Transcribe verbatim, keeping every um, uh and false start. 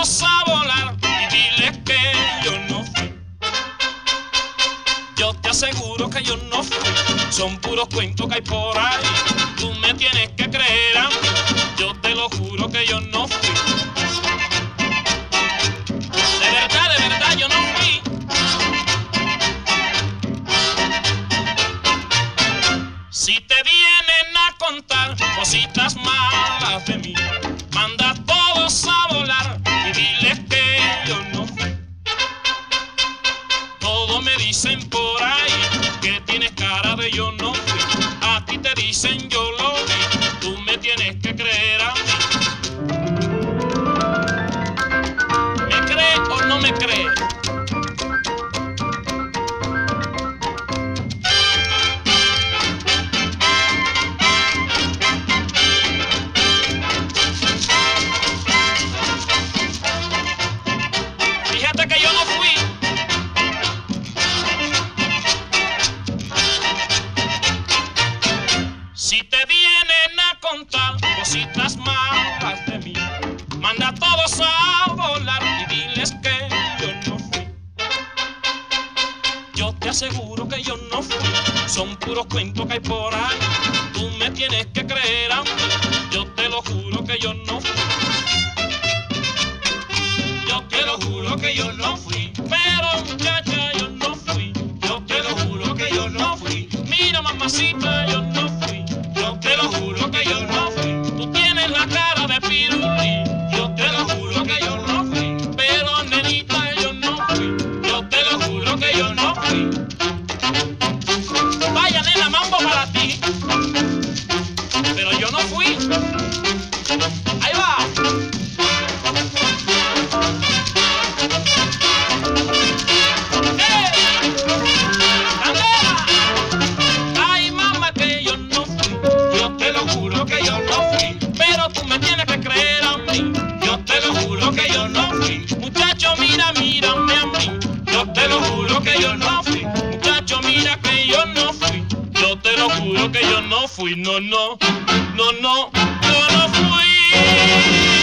todos a volar y diles que yo no fui. Yo te aseguro que yo no fui, son puros cuentos que hay por ahí. Tú me tienes que creer a mí, yo te lo juro que yo no fui. De verdad, de verdad yo no fui. Si te vienen a contar cositas malas de mí, manda a todos a volar y diles que yo no fui. Todos me dicen por ahí que tienes cara de yo no fui. A ti te dicen yo lo vi, tú me tienes que creer a mí. ¿Me crees o no me crees? Fíjate que yo no fui. Si te vienen a contar cositas malas de mí, manda a todos a volar y diles que yo no fui. Yo te aseguro que yo no fui, son puros cuentos que hay por ahí. Tú me tienes que creer a mí, yo te lo juro que yo no fui. Yo te lo juro que yo no fui, pero muchacha yo no fui. Yo te lo juro que yo no fui, mira mamacita yo no fui. Yo te lo juro que yo no fui, tú tienes la cara de pirulí. Yo te lo juro que yo no fui, pero nenita yo no fui. Yo te lo juro que yo no fui. Vaya nena, mambo para ti, pero yo no fui. Ahí va. Que yo no fui, pero tú me tienes que creer a mí. Yo te lo juro que yo no fui. Muchacho, mira, mírame a mí. Yo te lo juro que yo no fui. Muchacho, mira que yo no fui. Yo te lo juro que yo no fui. No, no, no, no, yo no fui.